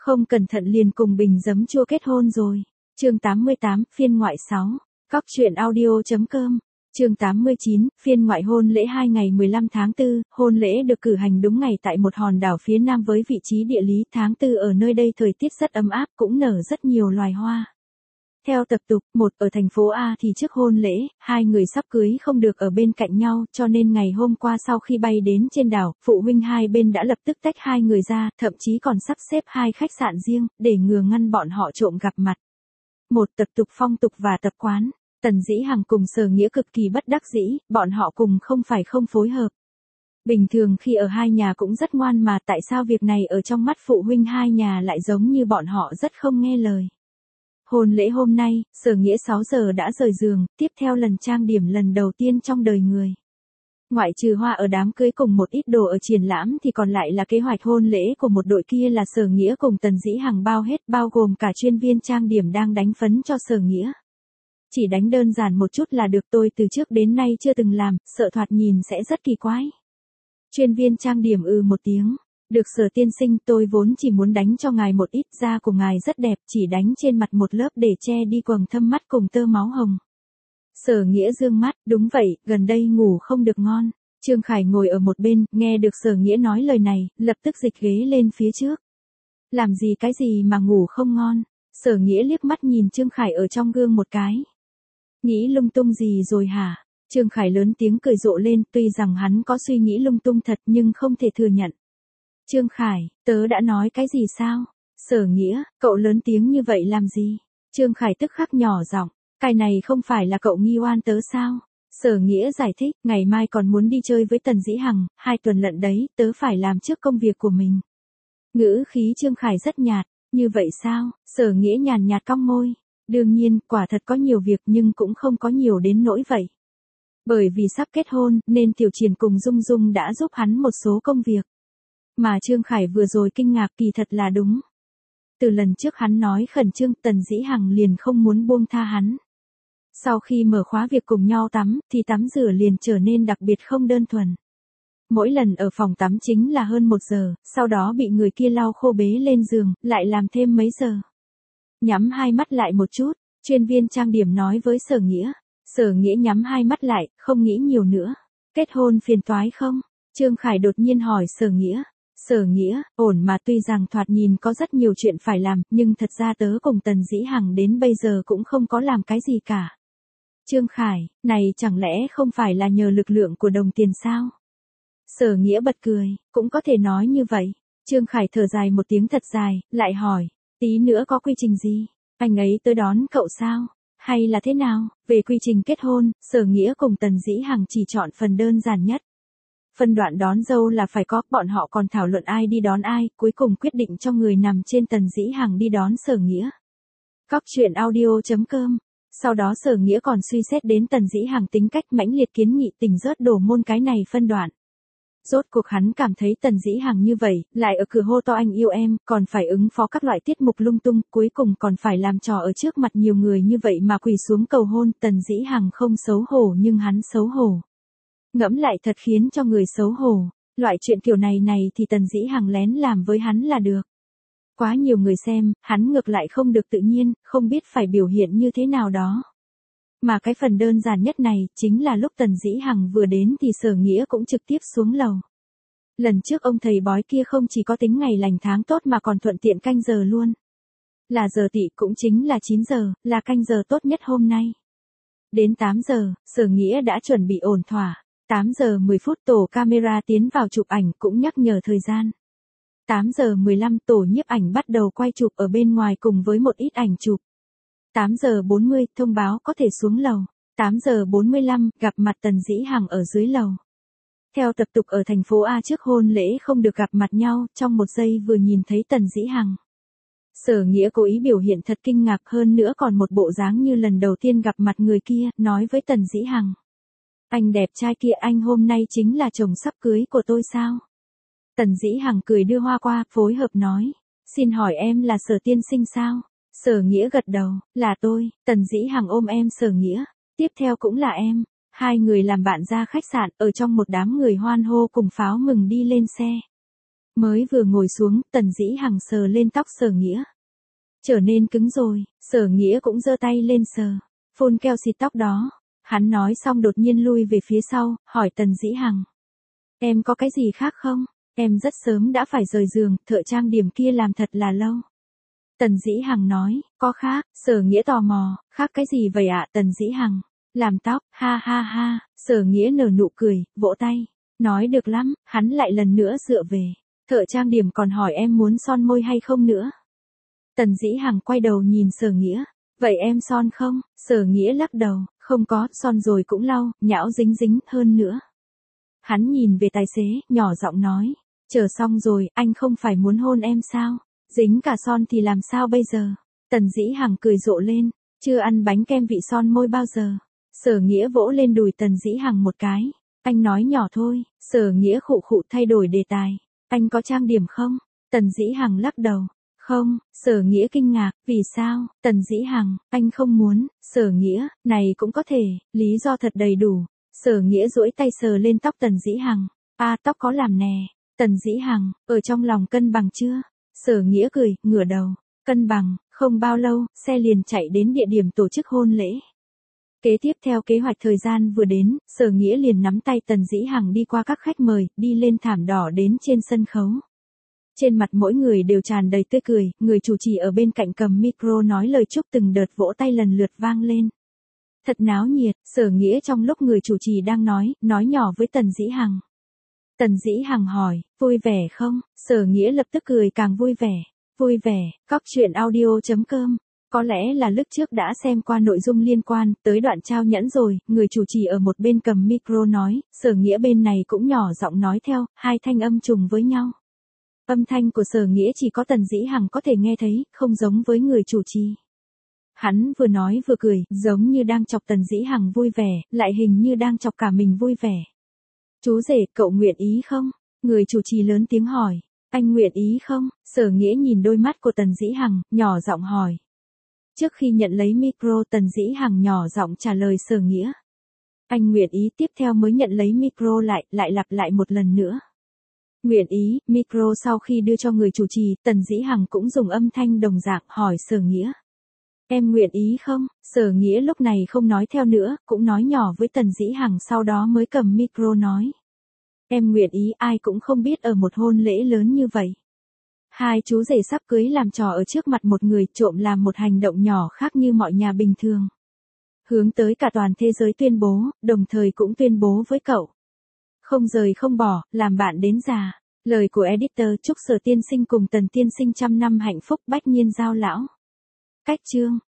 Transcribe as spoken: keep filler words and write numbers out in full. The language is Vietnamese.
Không cẩn thận liền cùng bình giấm chua kết hôn rồi. Chương tám mươi tám, phiên ngoại sáu. Cóc truyện audio chấm com. Chương tám mươi chín, phiên ngoại hôn lễ hai ngày mười lăm tháng tư, hôn lễ được cử hành đúng ngày tại một hòn đảo phía nam với vị trí địa lý. Tháng tư ở nơi đây thời tiết rất ấm áp, cũng nở rất nhiều loài hoa. Theo tập tục, một ở thành phố A thì trước hôn lễ, hai người sắp cưới không được ở bên cạnh nhau, cho nên ngày hôm qua sau khi bay đến trên đảo, phụ huynh hai bên đã lập tức tách hai người ra, thậm chí còn sắp xếp hai khách sạn riêng, để ngừa ngăn bọn họ trộm gặp mặt. Một tập tục phong tục và tập quán. Tần Dĩ Hằng cùng Sở Nghĩa cực kỳ bất đắc dĩ, bọn họ cùng không phải không phối hợp. Bình thường khi ở hai nhà cũng rất ngoan mà tại sao việc này ở trong mắt phụ huynh hai nhà lại giống như bọn họ rất không nghe lời. Hôn lễ hôm nay, Sở Nghĩa sáu giờ đã rời giường, tiếp theo lần trang điểm lần đầu tiên trong đời người. Ngoại trừ hoa ở đám cưới cùng một ít đồ ở triển lãm thì còn lại là kế hoạch hôn lễ của một đội kia là Sở Nghĩa cùng Tần Dĩ Hằng bao hết, bao gồm cả chuyên viên trang điểm đang đánh phấn cho Sở Nghĩa. Chỉ đánh đơn giản một chút là được, tôi từ trước đến nay chưa từng làm, sợ thoạt nhìn sẽ rất kỳ quái. Chuyên viên trang điểm ư một tiếng. Được Sở tiên sinh, tôi vốn chỉ muốn đánh cho ngài một ít, da của ngài rất đẹp, chỉ đánh trên mặt một lớp để che đi quầng thâm mắt cùng tơ máu hồng. Sở Nghĩa dương mắt, đúng vậy, gần đây ngủ không được ngon. Trương Khải ngồi ở một bên, nghe được Sở Nghĩa nói lời này, lập tức dịch ghế lên phía trước. Làm gì cái gì mà ngủ không ngon? Sở Nghĩa liếc mắt nhìn Trương Khải ở trong gương một cái. Nghĩ lung tung gì rồi hả? Trương Khải lớn tiếng cười rộ lên, tuy rằng hắn có suy nghĩ lung tung thật nhưng không thể thừa nhận. Trương Khải, tớ đã nói cái gì sao? Sở Nghĩa, cậu lớn tiếng như vậy làm gì? Trương Khải tức khắc nhỏ giọng, cái này không phải là cậu nghi oan tớ sao? Sở Nghĩa giải thích, ngày mai còn muốn đi chơi với Tần Dĩ Hằng, hai tuần lận đấy, tớ phải làm trước công việc của mình. Ngữ khí Trương Khải rất nhạt, như vậy sao? Sở Nghĩa nhàn nhạt cong môi. Đương nhiên, quả thật có nhiều việc nhưng cũng không có nhiều đến nỗi vậy. Bởi vì sắp kết hôn, nên Tiểu Triển cùng Dung Dung đã giúp hắn một số công việc. Mà Trương Khải vừa rồi kinh ngạc, kỳ thật là đúng. Từ lần trước hắn nói khẩn trương, Tần Dĩ Hằng liền không muốn buông tha hắn. Sau khi mở khóa việc cùng nhau tắm, thì tắm rửa liền trở nên đặc biệt không đơn thuần. Mỗi lần ở phòng tắm chính là hơn một giờ, sau đó bị người kia lau khô bế lên giường, lại làm thêm mấy giờ. Nhắm hai mắt lại một chút, chuyên viên trang điểm nói với Sở Nghĩa. Sở Nghĩa nhắm hai mắt lại, không nghĩ nhiều nữa. Kết hôn phiền toái không? Trương Khải đột nhiên hỏi Sở Nghĩa. Sở Nghĩa, ổn mà, tuy rằng thoạt nhìn có rất nhiều chuyện phải làm, nhưng thật ra tớ cùng Tần Dĩ Hằng đến bây giờ cũng không có làm cái gì cả. Trương Khải, này chẳng lẽ không phải là nhờ lực lượng của đồng tiền sao? Sở Nghĩa bật cười, cũng có thể nói như vậy. Trương Khải thở dài một tiếng thật dài, lại hỏi. Tí nữa có quy trình gì? Anh ấy tới đón cậu sao? Hay là thế nào? Về quy trình kết hôn, Sở Nghĩa cùng Tần Dĩ Hằng chỉ chọn phần đơn giản nhất. Phân đoạn đón dâu là phải có, bọn họ còn thảo luận ai đi đón ai, cuối cùng quyết định cho người nằm trên Tần Dĩ Hằng đi đón Sở Nghĩa. Cóc truyện audio chấm com. Sau đó Sở Nghĩa còn suy xét đến Tần Dĩ Hằng tính cách mãnh liệt, kiến nghị tình rớt đổ môn cái này phân đoạn. Rốt cuộc hắn cảm thấy Tần Dĩ Hằng như vậy, lại ở cửa hô to anh yêu em, còn phải ứng phó các loại tiết mục lung tung, cuối cùng còn phải làm trò ở trước mặt nhiều người như vậy mà quỳ xuống cầu hôn. Tần Dĩ Hằng không xấu hổ nhưng hắn xấu hổ. Ngẫm lại thật khiến cho người xấu hổ. Loại chuyện kiểu này này thì Tần Dĩ Hằng lén làm với hắn là được. Quá nhiều người xem, hắn ngược lại không được tự nhiên, không biết phải biểu hiện như thế nào đó. Mà cái phần đơn giản nhất này, chính là lúc Tần Dĩ Hằng vừa đến thì Sở Nghĩa cũng trực tiếp xuống lầu. Lần trước ông thầy bói kia không chỉ có tính ngày lành tháng tốt mà còn thuận tiện canh giờ luôn. Là giờ tỵ cũng chính là chín giờ, là canh giờ tốt nhất hôm nay. Đến tám giờ, Sở Nghĩa đã chuẩn bị ổn thỏa. tám giờ mười phút tổ camera tiến vào chụp ảnh cũng nhắc nhở thời gian. tám giờ mười lăm tổ nhiếp ảnh bắt đầu quay chụp ở bên ngoài cùng với một ít ảnh chụp. tám giờ bốn mươi thông báo có thể xuống lầu. tám giờ bốn mươi lăm gặp mặt Tần Dĩ Hằng ở dưới lầu. Theo tập tục ở thành phố A trước hôn lễ không được gặp mặt nhau, trong một giây vừa nhìn thấy Tần Dĩ Hằng. Sở Nghĩa cố ý biểu hiện thật kinh ngạc, hơn nữa còn một bộ dáng như lần đầu tiên gặp mặt người kia, nói với Tần Dĩ Hằng. Anh đẹp trai kia, anh hôm nay chính là chồng sắp cưới của tôi sao? Tần Dĩ Hằng cười đưa hoa qua, phối hợp nói. Xin hỏi em là Sở tiên sinh sao? Sở Nghĩa gật đầu, là tôi. Tần Dĩ Hằng ôm em Sở Nghĩa. Tiếp theo cũng là em. Hai người làm bạn ra khách sạn, ở trong một đám người hoan hô cùng pháo mừng đi lên xe. Mới vừa ngồi xuống, Tần Dĩ Hằng sờ lên tóc Sở Nghĩa. Trở nên cứng rồi, Sở Nghĩa cũng giơ tay lên sờ, phun keo xịt tóc đó. Hắn nói xong đột nhiên lui về phía sau, hỏi Tần Dĩ Hằng. Em có cái gì khác không? Em rất sớm đã phải rời giường, thợ trang điểm kia làm thật là lâu. Tần Dĩ Hằng nói, có khác. Sở Nghĩa tò mò, khác cái gì vậy ạ? Tần Dĩ Hằng, làm tóc, ha ha ha. Sở Nghĩa nở nụ cười, vỗ tay. Nói được lắm, hắn lại lần nữa dựa về. Thợ trang điểm còn hỏi em muốn son môi hay không nữa. Tần Dĩ Hằng quay đầu nhìn Sở Nghĩa. Vậy em son không? Sở Nghĩa lắc đầu, không có, son rồi cũng lau, nhão dính dính hơn nữa. Hắn nhìn về tài xế, nhỏ giọng nói. Chờ xong rồi, anh không phải muốn hôn em sao? Dính cả son thì làm sao bây giờ? Tần Dĩ Hằng cười rộ lên. Chưa ăn bánh kem vị son môi bao giờ. Sở Nghĩa vỗ lên đùi Tần Dĩ Hằng một cái. Anh nói nhỏ thôi. Sở Nghĩa khụ khụ thay đổi đề tài. Anh có trang điểm không? Tần Dĩ Hằng lắc đầu. Không. Sở Nghĩa kinh ngạc. Vì sao? Tần Dĩ Hằng, anh không muốn. Sở Nghĩa, này cũng có thể. Lý do thật đầy đủ. Sở Nghĩa duỗi tay sờ lên tóc Tần Dĩ Hằng. À, tóc có làm nè. Tần Dĩ Hằng, ở trong lòng cân bằng chưa? Sở Nghĩa cười, ngửa đầu. Cân bằng. Không bao lâu, xe liền chạy đến địa điểm tổ chức hôn lễ. Kế tiếp theo kế hoạch thời gian vừa đến, Sở Nghĩa liền nắm tay Tần Dĩ Hằng đi qua các khách mời, đi lên thảm đỏ đến trên sân khấu. Trên mặt mỗi người đều tràn đầy tươi cười, người chủ trì ở bên cạnh cầm micro nói lời chúc từng đợt vỗ tay lần lượt vang lên. Thật náo nhiệt. Sở Nghĩa trong lúc người chủ trì đang nói, nói nhỏ với Tần Dĩ Hằng. Tần Dĩ Hằng hỏi, vui vẻ không? Sở Nghĩa lập tức cười càng vui vẻ. Vui vẻ. Cóc truyện audio chấm com. Có lẽ là lúc trước đã xem qua nội dung liên quan tới đoạn trao nhẫn rồi, người chủ trì ở một bên cầm micro nói, Sở Nghĩa bên này cũng nhỏ giọng nói theo, hai thanh âm trùng với nhau. Âm thanh của Sở Nghĩa chỉ có Tần Dĩ Hằng có thể nghe thấy, không giống với người chủ trì. Hắn vừa nói vừa cười, giống như đang chọc Tần Dĩ Hằng vui vẻ, lại hình như đang chọc cả mình vui vẻ. Chú rể, cậu nguyện ý không? Người chủ trì lớn tiếng hỏi. Anh nguyện ý không? Sở Nghĩa nhìn đôi mắt của Tần Dĩ Hằng, nhỏ giọng hỏi. Trước khi nhận lấy micro, Tần Dĩ Hằng nhỏ giọng trả lời Sở Nghĩa. Anh nguyện ý. Tiếp theo mới nhận lấy micro lại, lại lặp lại một lần nữa. Nguyện ý. Micro sau khi đưa cho người chủ trì, Tần Dĩ Hằng cũng dùng âm thanh đồng dạng hỏi Sở Nghĩa. Em nguyện ý không? Sở Nghĩa lúc này không nói theo nữa, cũng nói nhỏ với Tần Dĩ Hằng sau đó mới cầm micro nói. Em nguyện ý. Ai cũng không biết ở một hôn lễ lớn như vậy. Hai chú rể sắp cưới làm trò ở trước mặt một người, trộm làm một hành động nhỏ khác như mọi nhà bình thường. Hướng tới cả toàn thế giới tuyên bố, đồng thời cũng tuyên bố với cậu. Không rời không bỏ, làm bạn đến già. Lời của editor. Chúc Sở tiên sinh cùng Tần tiên sinh trăm năm hạnh phúc, bách niên giao lão. Cách chương.